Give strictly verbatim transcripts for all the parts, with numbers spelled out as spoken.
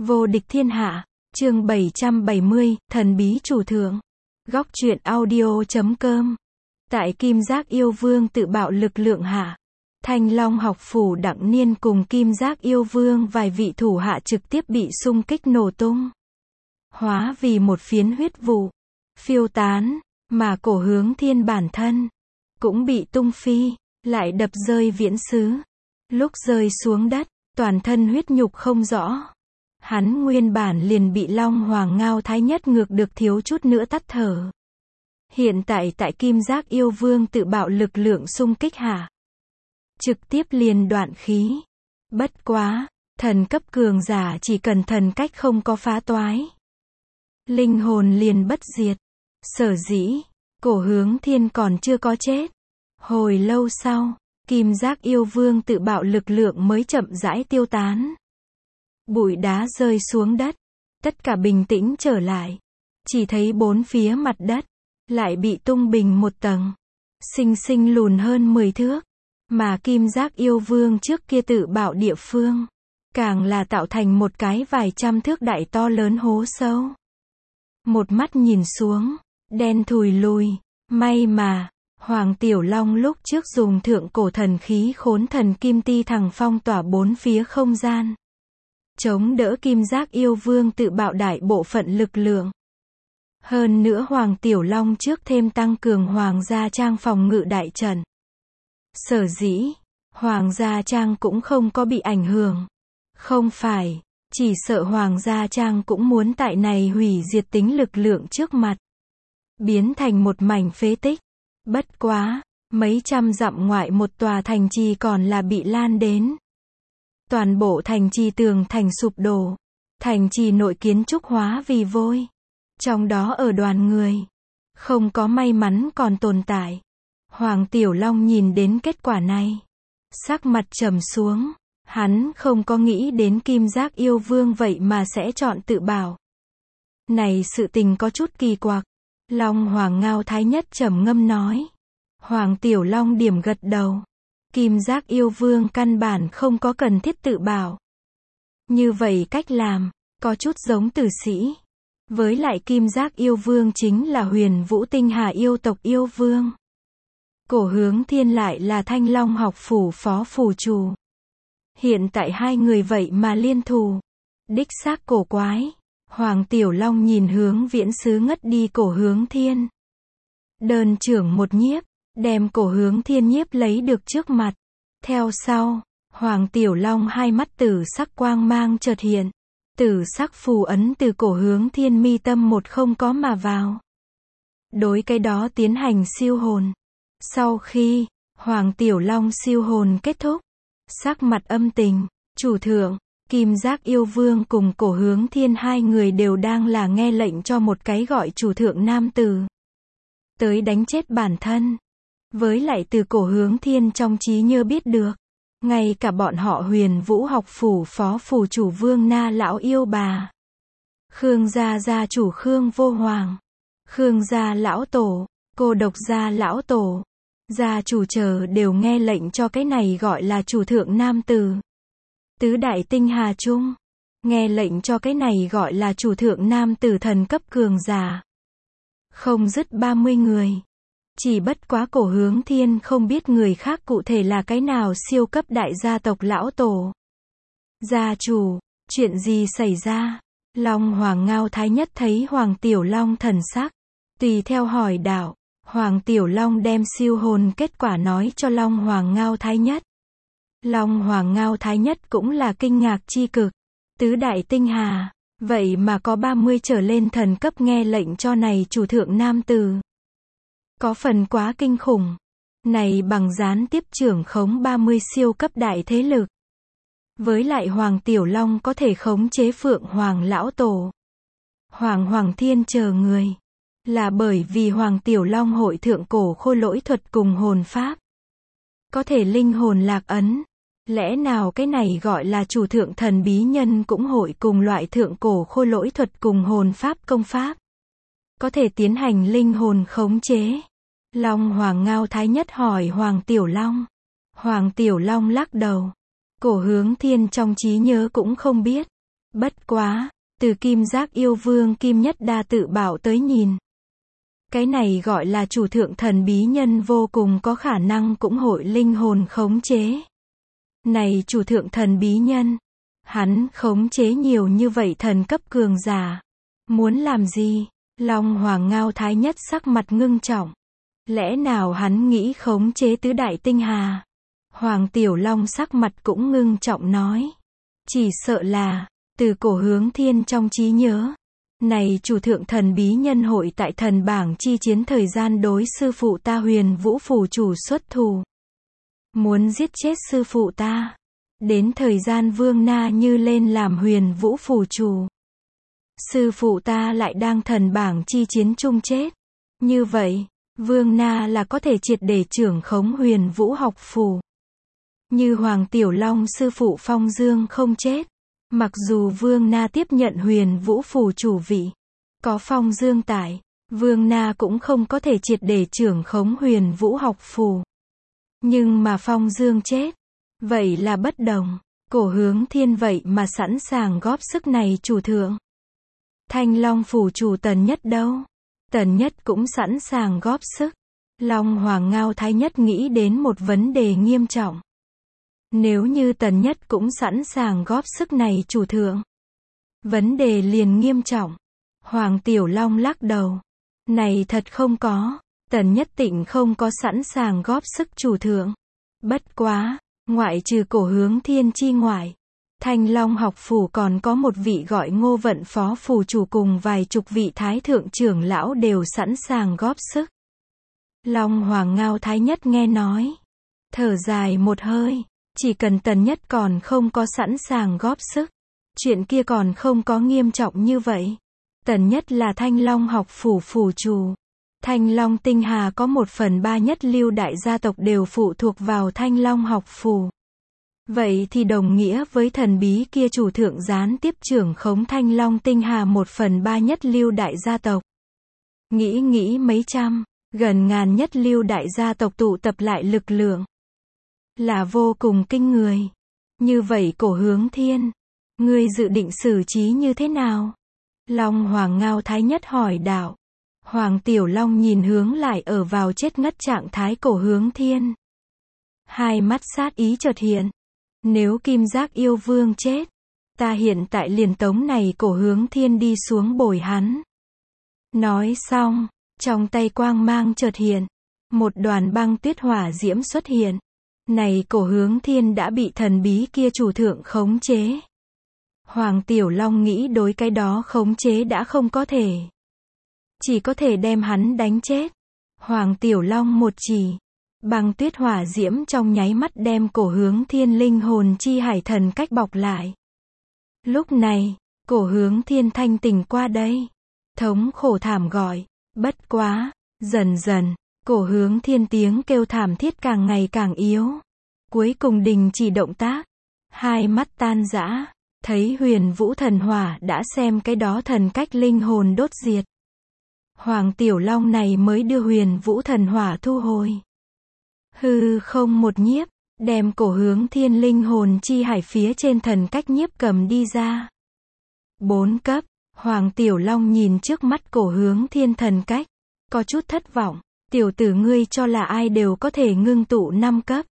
Vô địch thiên hạ, chương bảy trăm bảy mươi, thần bí chủ thượng. Góc truyện audio chấm com. Tại Kim Giác Yêu Vương tự bạo lực lượng hạ, Thanh Long học phủ Đặng Niên cùng Kim Giác Yêu Vương vài vị thủ hạ trực tiếp bị xung kích nổ tung, hóa vì một phiến huyết vụ, phiêu tán, mà Cổ Hướng Thiên bản thân cũng bị tung phi, lại đập rơi viễn xứ. Lúc rơi xuống đất, toàn thân huyết nhục không rõ. Hắn nguyên bản liền bị Long Hoàng Ngao Thái Nhất ngược được thiếu chút nữa tắt thở. Hiện tại tại Kim Giác Yêu Vương tự bạo lực lượng xung kích hạ, trực tiếp liền đoạn khí. Bất quá, thần cấp cường giả chỉ cần thần cách không có phá toái, linh hồn liền bất diệt. Sở dĩ, Cổ Hướng Thiên còn chưa có chết. Hồi lâu sau, Kim Giác Yêu Vương tự bạo lực lượng mới chậm rãi tiêu tán. Bụi đá rơi xuống đất, tất cả bình tĩnh trở lại. Chỉ thấy bốn phía mặt đất lại bị tung bình một tầng, xinh xinh lùn hơn mười thước, mà Kim Giác Yêu Vương trước kia tự bạo địa phương, càng là tạo thành một cái vài trăm thước đại to lớn hố sâu. Một mắt nhìn xuống, đen thùi lùi. May mà Hoàng Tiểu Long lúc trước dùng thượng cổ thần khí Khốn Thần Kim Ti Thằng phong tỏa bốn phía không gian, chống đỡ Kim Giác Yêu Vương tự bạo đại bộ phận lực lượng. Hơn nữa Hoàng Tiểu Long trước thêm tăng cường Hoàng Gia Trang phòng ngự đại trận. Sở dĩ, Hoàng Gia Trang cũng không có bị ảnh hưởng. Không phải, chỉ sợ Hoàng Gia Trang cũng muốn tại này hủy diệt tính lực lượng trước mặt, biến thành một mảnh phế tích. Bất quá, mấy trăm dặm ngoại một tòa thành trì còn là bị lan đến. Toàn bộ thành trì tường thành sụp đổ, thành trì nội kiến trúc hóa vì vôi. Trong đó ở đoàn người, không có may mắn còn tồn tại. Hoàng Tiểu Long nhìn đến kết quả này, sắc mặt trầm xuống. Hắn không có nghĩ đến Kim Giác Yêu Vương vậy mà sẽ chọn tự bảo. Này sự tình có chút kỳ quặc. Long Hoàng Ngao Thái Nhất trầm ngâm nói. Hoàng Tiểu Long điểm gật đầu. Kim Giác Yêu Vương căn bản không có cần thiết tự bảo. Như vậy cách làm, có chút giống tử sĩ. Với lại Kim Giác Yêu Vương chính là Huyền Vũ Tinh Hà yêu tộc yêu vương. Cổ Hướng Thiên lại là Thanh Long học phủ phó phủ chủ. Hiện tại hai người vậy mà liên thù. Đích xác cổ quái. Hoàng Tiểu Long nhìn hướng viễn xứ ngất đi Cổ Hướng Thiên. Đơn trưởng một nhiếp, đem Cổ Hướng Thiên nhiếp lấy được trước mặt. Theo sau, Hoàng Tiểu Long hai mắt tử sắc quang mang chợt hiện. Tử sắc phù ấn từ Cổ Hướng Thiên mi tâm một không có mà vào. Đối cái đó tiến hành siêu hồn. Sau khi, Hoàng Tiểu Long siêu hồn kết thúc, sắc mặt âm tình, chủ thượng, Kim Giác Yêu Vương cùng Cổ Hướng Thiên hai người đều đang là nghe lệnh cho một cái gọi chủ thượng nam tử tới đánh chết bản thân. Với lại từ Cổ Hướng Thiên trong trí nhớ biết được, ngay cả bọn họ Huyền Vũ học phủ phó phủ chủ Vương Na lão yêu bà, Khương gia gia chủ Khương Vô Hoàng, Khương gia lão tổ, Cô Độc gia lão tổ, gia chủ chờ đều nghe lệnh cho cái này gọi là chủ thượng nam tử. Tứ đại tinh hà chung, nghe lệnh cho cái này gọi là chủ thượng nam tử thần cấp cường giả. Không dứt ba mươi người. Chỉ bất quá Cổ Hướng Thiên không biết người khác cụ thể là cái nào siêu cấp đại gia tộc lão tổ. Gia chủ, chuyện gì xảy ra? Long Hoàng Ngao Thái Nhất thấy Hoàng Tiểu Long thần sắc, tùy theo hỏi đạo. Hoàng Tiểu Long đem siêu hồn kết quả nói cho Long Hoàng Ngao Thái Nhất. Long Hoàng Ngao Thái Nhất cũng là kinh ngạc chi cực. Tứ đại tinh hà, vậy mà có ba mươi trở lên thần cấp nghe lệnh cho này chủ thượng nam tử. Có phần quá kinh khủng. Này bằng gián tiếp trưởng khống ba mươi siêu cấp đại thế lực. Với lại Hoàng Tiểu Long có thể khống chế Phượng Hoàng lão tổ, Hoàng Hoàng Thiên chờ người, là bởi vì Hoàng Tiểu Long hội thượng cổ khôi lỗi thuật cùng hồn pháp, có thể linh hồn lạc ấn. Lẽ nào cái này gọi là chủ thượng thần bí nhân cũng hội cùng loại thượng cổ khôi lỗi thuật cùng hồn pháp công pháp, có thể tiến hành linh hồn khống chế? Long Hoàng Ngao Thái Nhất hỏi Hoàng Tiểu Long. Hoàng Tiểu Long lắc đầu. Cổ Hướng Thiên trong trí nhớ cũng không biết. Bất quá, từ Kim Giác yêu vương Kim Nhất Đa tự bảo tới nhìn. Cái này gọi là chủ thượng thần bí nhân vô cùng có khả năng cũng hội linh hồn khống chế. Này chủ thượng thần bí nhân, hắn khống chế nhiều như vậy thần cấp cường giả. Muốn làm gì? Long Hoàng Ngao Thái Nhất sắc mặt ngưng trọng. Lẽ nào hắn nghĩ khống chế tứ đại tinh hà? Hoàng Tiểu Long sắc mặt cũng ngưng trọng nói. Chỉ sợ là, từ cổ hướng thiên trong trí nhớ. Này chủ thượng thần bí nhân hội tại thần bảng chi chiến thời gian đối sư phụ ta Huyền Vũ Phủ chủ xuất thù. Muốn giết chết sư phụ ta. Đến thời gian Vương Na Như lên làm Huyền Vũ Phủ chủ. Sư phụ ta lại đang thần bảng chi chiến chung chết. Như vậy, Vương Na là có thể triệt để trưởng khống Huyền Vũ học phủ. Như Hoàng Tiểu Long sư phụ Phong Dương không chết. Mặc dù Vương Na tiếp nhận Huyền Vũ Phủ chủ vị. Có Phong Dương tại, Vương Na cũng không có thể triệt để trưởng khống Huyền Vũ học phủ. Nhưng mà Phong Dương chết. Vậy là bất đồng. Cổ hướng thiên vậy mà sẵn sàng góp sức này chủ thượng. Thanh Long Phủ chủ Tần Nhất đâu? Tần Nhất cũng sẵn sàng góp sức. Long Hoàng Ngao Thái Nhất nghĩ đến một vấn đề nghiêm trọng. Nếu như Tần Nhất cũng sẵn sàng góp sức này chủ thượng. Vấn đề liền nghiêm trọng. Hoàng Tiểu Long lắc đầu. Này thật không có. Tần Nhất Tịnh không có sẵn sàng góp sức chủ thượng. Bất quá, ngoại trừ cổ hướng thiên chi ngoại. Thanh Long học phủ còn có một vị gọi Ngô Vận phó phủ chủ cùng vài chục vị thái thượng trưởng lão đều sẵn sàng góp sức. Long Hoàng Ngao Thái Nhất nghe nói. Thở dài một hơi. Chỉ cần Tần Nhất còn không có sẵn sàng góp sức. Chuyện kia còn không có nghiêm trọng như vậy. Tần Nhất là Thanh Long học phủ phủ chủ. Thanh Long tinh hà có một phần ba nhất lưu đại gia tộc đều phụ thuộc vào Thanh Long học phủ. Vậy thì đồng nghĩa với thần bí kia chủ thượng gián tiếp trưởng khống Thanh Long tinh hà một phần ba nhất lưu đại gia tộc. Nghĩ nghĩ mấy trăm, gần ngàn nhất lưu đại gia tộc tụ tập lại lực lượng. Là vô cùng kinh người. Như vậy cổ hướng thiên, ngươi dự định xử trí như thế nào? Long Hoàng Ngao Thái Nhất hỏi đạo. Hoàng Tiểu Long nhìn hướng lại ở vào chết ngất trạng thái cổ hướng thiên. Hai mắt sát ý chợt hiện. Nếu Kim Giác yêu vương chết, ta hiện tại liền tống này cổ hướng thiên đi xuống bồi hắn. Nói xong, trong tay quang mang chợt hiện. Một đoàn băng tuyết hỏa diễm xuất hiện. Này cổ hướng thiên đã bị thần bí kia chủ thượng khống chế. Hoàng Tiểu Long nghĩ đối cái đó khống chế đã không có thể. Chỉ có thể đem hắn đánh chết. Hoàng Tiểu Long một chỉ. Băng tuyết hỏa diễm trong nháy mắt đem cổ hướng thiên linh hồn chi hải thần cách bọc lại. Lúc này, cổ hướng thiên thanh tỉnh qua đây. Thống khổ thảm gọi. Bất quá, dần dần, cổ hướng thiên tiếng kêu thảm thiết càng ngày càng yếu. Cuối cùng đình chỉ động tác. Hai mắt tan rã. Thấy Huyền Vũ thần hỏa đã xem cái đó thần cách linh hồn đốt diệt. Hoàng Tiểu Long này mới đưa Huyền Vũ thần hỏa thu hồi. Hư không một nhiếp, đem cổ hướng thiên linh hồn chi hải phía trên thần cách nhiếp cầm đi ra. Bốn cấp, Hoàng Tiểu Long nhìn trước mắt cổ hướng thiên thần cách. Có chút thất vọng, tiểu tử ngươi cho là ai đều có thể ngưng tụ năm cấp.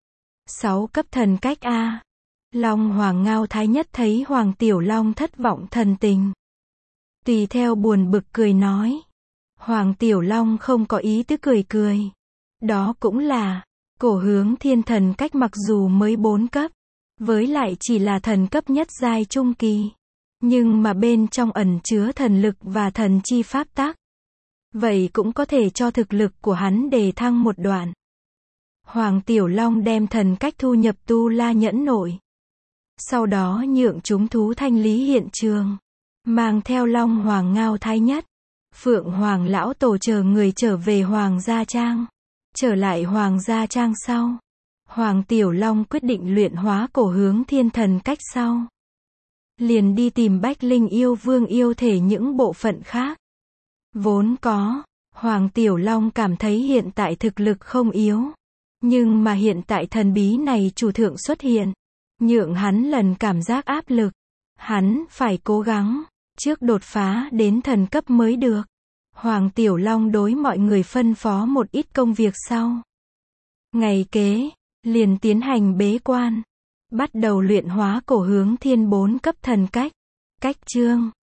Sáu cấp thần cách A. Long Hoàng Ngao Thái Nhất thấy Hoàng Tiểu Long thất vọng thần tình. Tùy theo buồn bực cười nói. Hoàng Tiểu Long không có ý tứ cười cười. Đó cũng là, cổ hướng thiên thần cách mặc dù mới bốn cấp, với lại chỉ là thần cấp nhất giai trung kỳ. Nhưng mà bên trong ẩn chứa thần lực và thần chi pháp tắc. Vậy cũng có thể cho thực lực của hắn đề thăng một đoạn. Hoàng Tiểu Long đem thần cách thu nhập tu la nhẫn nội. Sau đó nhượng chúng thú thanh lý hiện trường. Mang theo Long Hoàng Ngao Thái Nhất. Phượng Hoàng lão tổ chờ người trở về Hoàng Gia Trang. Trở lại Hoàng Gia Trang sau. Hoàng Tiểu Long quyết định luyện hóa cổ hướng thiên thần cách sau. Liền đi tìm Bách Linh yêu vương yêu thể những bộ phận khác. Vốn có, Hoàng Tiểu Long cảm thấy hiện tại thực lực không yếu. Nhưng mà hiện tại thần bí này chủ thượng xuất hiện. Nhượng hắn lần cảm giác áp lực. Hắn phải cố gắng, trước đột phá đến thần cấp mới được. Hoàng Tiểu Long đối mọi người phân phó một ít công việc sau. Ngày kế, liền tiến hành bế quan. Bắt đầu luyện hóa cổ hướng thiên bốn cấp thần cách. Cách chương